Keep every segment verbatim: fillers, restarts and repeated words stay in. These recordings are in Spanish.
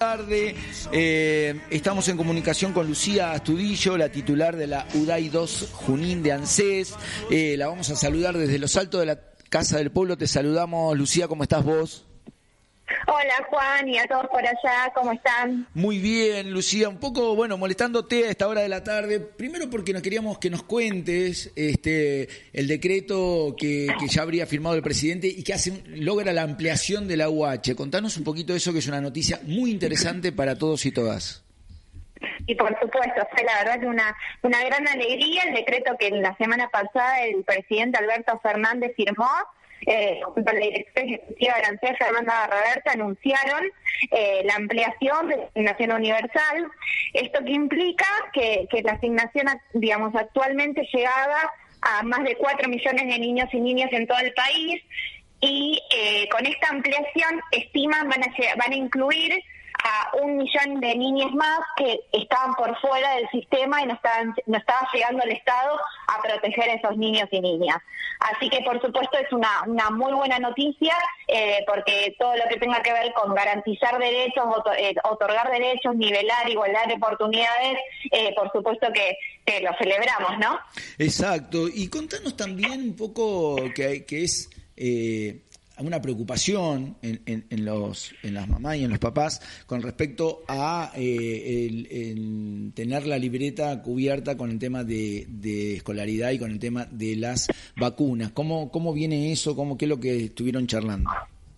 tarde. Eh, estamos en comunicación con Lucía Astudillo, la titular de la U D A I dos Junín de ANSES. Eh, la vamos a saludar desde los altos de la Casa del Pueblo. Te saludamos, Lucía, ¿cómo estás vos? Hola Juan y a todos por allá, ¿cómo están? Muy bien, Lucía, un poco, bueno, molestándote a esta hora de la tarde, primero porque nos queríamos que nos cuentes este el decreto que, que ya habría firmado el presidente y que hace logra la ampliación de la U H. Contanos un poquito de eso, que es una noticia muy interesante para todos y todas. Y por supuesto, fue la verdad que una, una gran alegría el decreto que la semana pasada el presidente Alberto Fernández firmó. Eh, junto a la directora ejecutiva de ANSES, Fernanda Raberta, anunciaron eh, la ampliación de la asignación universal. Esto que implica que, que la asignación, digamos, actualmente llegaba a más de cuatro millones de niños y niñas en todo el país, y eh, con esta ampliación estiman van a, llegar, van a incluir a un millón de niñas más que estaban por fuera del sistema y no estaban no estaba llegando el Estado a proteger a esos niños y niñas. Así que, por supuesto, es una, una muy buena noticia, eh, porque todo lo que tenga que ver con garantizar derechos, otor, eh, otorgar derechos, nivelar, igualdad de oportunidades, eh, por supuesto que, que lo celebramos, ¿no? Exacto. Y contanos también un poco que, que es... Eh... una preocupación en, en, en los en las mamás y en los papás con respecto a eh, el, el tener la libreta cubierta con el tema de, de escolaridad y con el tema de las vacunas. ¿Cómo cómo viene eso? ¿Cómo qué es lo que estuvieron charlando?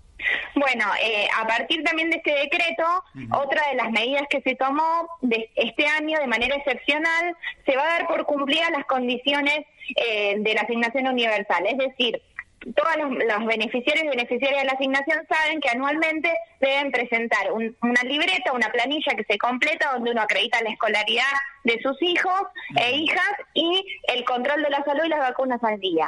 Bueno, eh, a partir también de este decreto, uh-huh. otra de las medidas que se tomó de este año de manera excepcional, se va a dar por cumplidas las condiciones eh, de la asignación universal, es decir, todos los, los beneficiarios y beneficiarias de la asignación saben que anualmente deben presentar un, una libreta, una planilla que se completa donde uno acredita la escolaridad de sus hijos e hijas y el control de la salud y las vacunas al día.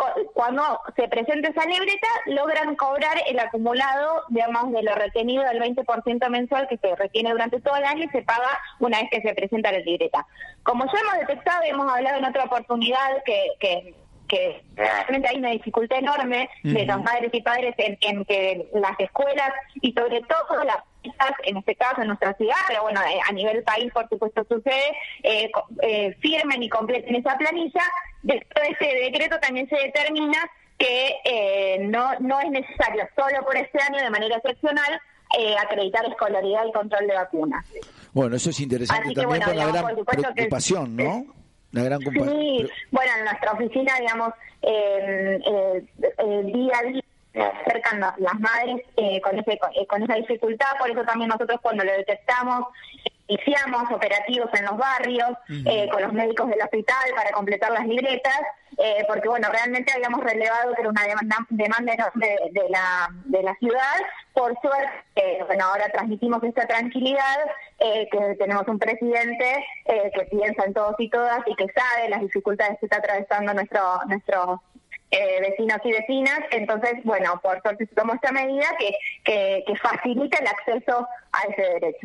Cuando se presenta esa libreta, logran cobrar el acumulado, digamos, de lo retenido del veinte por ciento mensual que se retiene durante todo el año y se paga una vez que se presenta la libreta. Como ya hemos detectado y hemos hablado en otra oportunidad que... que que realmente hay una dificultad enorme uh-huh. de los madres y padres en, en que las escuelas y sobre todo las en este caso en nuestra ciudad, pero bueno, a nivel país por supuesto sucede, eh, eh, firmen y completen esa planilla. Después de este decreto también se determina que eh, no, no es necesario solo por este año de manera excepcional eh, acreditar escolaridad y control de vacunas. Bueno, eso es interesante. Así también que, bueno, por la gran por preocupación, que, ¿no? Una gran compa- sí, bueno, en nuestra oficina, digamos, eh, eh, eh, día a día se acercan las madres eh, con, ese, con, eh, con esa dificultad, por eso también nosotros cuando lo detectamos, iniciamos operativos en los barrios, uh-huh. eh, con los médicos del hospital para completar las libretas, eh, porque bueno, realmente habíamos relevado que era una demanda, demanda enorme de, de, la, de la ciudad. Por suerte, eh, bueno, ahora transmitimos esta tranquilidad, eh, que tenemos un presidente eh, que piensa en todos y todas y que sabe las dificultades que está atravesando nuestro nuestro eh, vecinos y vecinas. Entonces, bueno, por suerte se tomó esta medida que, que, que facilita el acceso a ese derecho.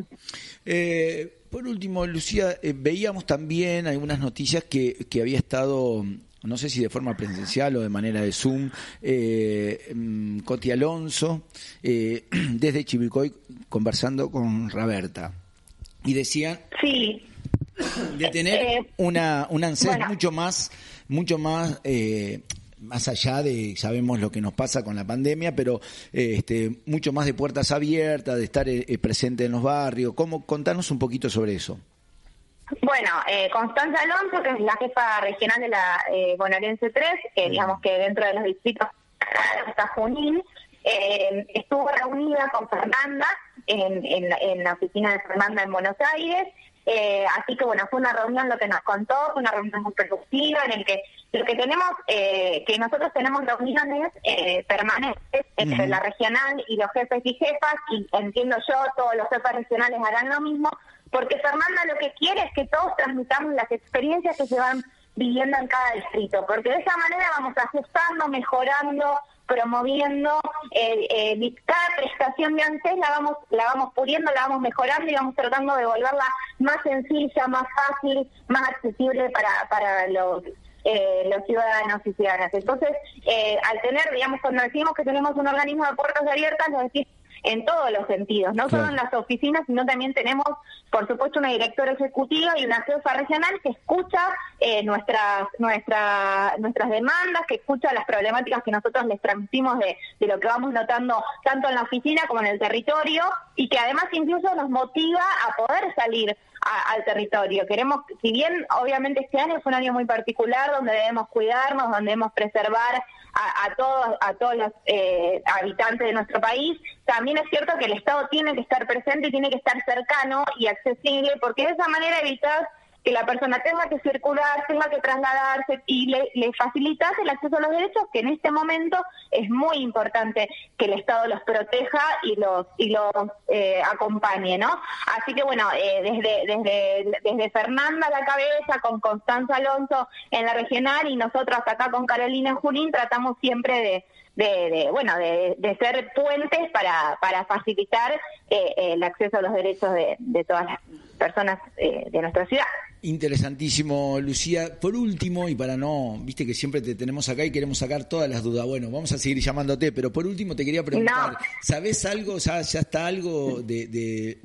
Eh, por último, Lucía, eh, veíamos también algunas noticias que, que había estado... no sé si de forma presencial o de manera de Zoom, eh, Coti Alonso, eh, desde Chivilcoy, conversando con Raberta. Y decían sí. de tener eh, una, una ANSES bueno. mucho más, mucho más, eh, más allá de, sabemos lo que nos pasa con la pandemia, pero eh, este, mucho más de puertas abiertas, de estar eh, presente en los barrios. ¿Cómo? Contanos un poquito sobre eso. Bueno, eh, Constanza Alonso, que es la jefa regional de la eh, bonaerense tres, que digamos que dentro de los distritos está Junín, eh, estuvo reunida con Fernanda en, en, en la oficina de Fernanda en Buenos Aires, eh, así que bueno, fue una reunión, lo que nos contó, fue una reunión muy productiva en el que lo que tenemos, eh, que nosotros tenemos reuniones eh, permanentes entre uh-huh. la regional y los jefes y jefas, y entiendo yo, todos los jefes regionales harán lo mismo, porque Fernanda lo que quiere es que todos transmitamos las experiencias que se van viviendo en cada distrito, porque de esa manera vamos ajustando, mejorando, promoviendo, eh, eh, cada prestación de ANSES la vamos, la vamos puliendo, la vamos mejorando y vamos tratando de volverla más sencilla, más fácil, más accesible para, para los eh, los ciudadanos y ciudadanas. Entonces, eh, al tener, digamos, cuando decimos que tenemos un organismo de puertas abiertas, lo decimos en todos los sentidos, no claro. solo en las oficinas, sino también tenemos, por supuesto, una directora ejecutiva y una jefa regional que escucha eh, nuestras nuestra, nuestras demandas, que escucha las problemáticas que nosotros les transmitimos de, de lo que vamos notando tanto en la oficina como en el territorio, y que además incluso nos motiva a poder salir a, al territorio. Queremos, si bien obviamente este año fue un año muy particular, donde debemos cuidarnos, donde debemos preservar a, a todos a todos los eh, habitantes de nuestro país, también es cierto que el Estado tiene que estar presente y tiene que estar cercano y accesible, porque de esa manera evitas que la persona tenga que circular, tenga que trasladarse, y le, le facilitas el acceso a los derechos, que en este momento es muy importante que el Estado los proteja y los y los eh, acompañe, ¿no? Así que bueno, eh, desde desde desde Fernanda a la cabeza, con Constanza Alonso en la regional y nosotros acá con Carolina Junín, tratamos siempre de De, de bueno de, de ser puentes para para facilitar eh, el acceso a los derechos de, de todas las personas eh, de nuestra ciudad. Interesantísimo, Lucía. Por último, y para no, viste que siempre te tenemos acá y queremos sacar todas las dudas, bueno, vamos a seguir llamándote, pero por último te quería preguntar, no. ¿sabés algo, ya, ya está algo de, de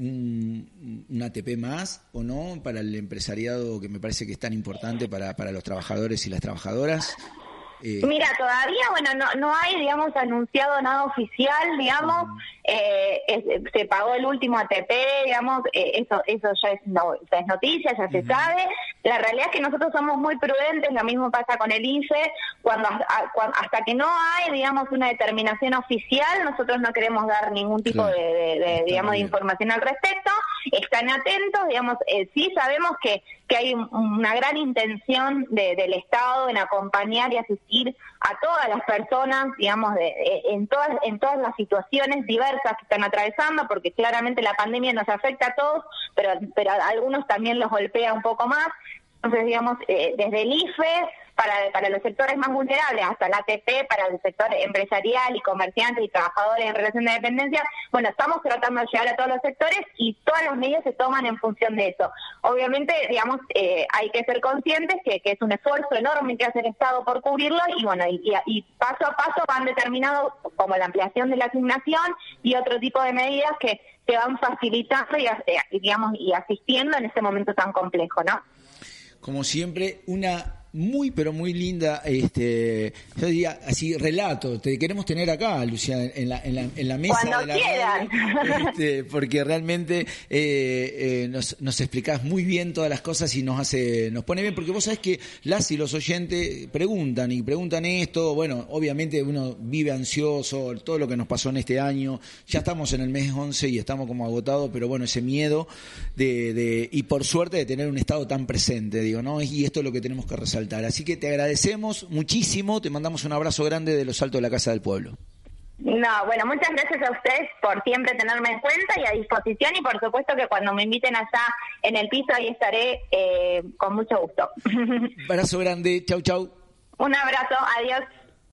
un, un A T P más o no para el empresariado, que me parece que es tan importante para, para los trabajadores y las trabajadoras? Eh, Mira, todavía, bueno, no no hay, digamos, anunciado nada oficial, digamos, uh-huh. eh, es, se pagó el último A T P, digamos, eh, eso eso ya es, no, ya es noticia, ya uh-huh. se sabe. La realidad es que nosotros somos muy prudentes, lo mismo pasa con el I F E, cuando, a, cuando hasta que no hay, digamos, una determinación oficial, nosotros no queremos dar ningún tipo claro. de, de, de digamos, bien. de información al respecto. Están atentos, digamos, eh, sí sabemos que que hay una gran intención de, del Estado en acompañar y asistir a todas las personas, digamos, de, de, en todas en todas las situaciones diversas que están atravesando, porque claramente la pandemia nos afecta a todos, pero pero a algunos también los golpea un poco más. Entonces, digamos, eh, desde el I F E, para, para los sectores más vulnerables, hasta el A T P, para el sector empresarial y comerciantes y trabajadores en relación de dependencia, bueno, estamos tratando de llegar a todos los sectores y todas las medidas se toman en función de eso. Obviamente, digamos, eh, hay que ser conscientes que, que es un esfuerzo enorme que hace el Estado por cubrirlo, y bueno, y, y, y paso a paso van determinados, como la ampliación de la asignación y otro tipo de medidas que se van facilitando y, y digamos, y asistiendo en este momento tan complejo, ¿no? Como siempre, una muy, pero muy linda, este, yo diría así, relato. Te queremos tener acá, Lucía, en la, en la, en la mesa Cuando de la quieran. radio, este, porque realmente eh, eh, nos, nos explicás muy bien todas las cosas y nos hace, nos pone bien, porque vos sabés que las y los oyentes preguntan y preguntan esto. Bueno, obviamente uno vive ansioso, todo lo que nos pasó en este año, ya estamos en el mes once y estamos como agotados, pero bueno, ese miedo de, de y por suerte de tener un Estado tan presente, digo, ¿no? Y esto es lo que tenemos que resaltar. Así que te agradecemos muchísimo, te mandamos un abrazo grande de los altos de la Casa del Pueblo. No, bueno, muchas gracias a ustedes por siempre tenerme en cuenta y a disposición, y por supuesto que cuando me inviten allá en el piso ahí estaré eh, con mucho gusto. Abrazo grande, chau chau. Un abrazo, adiós.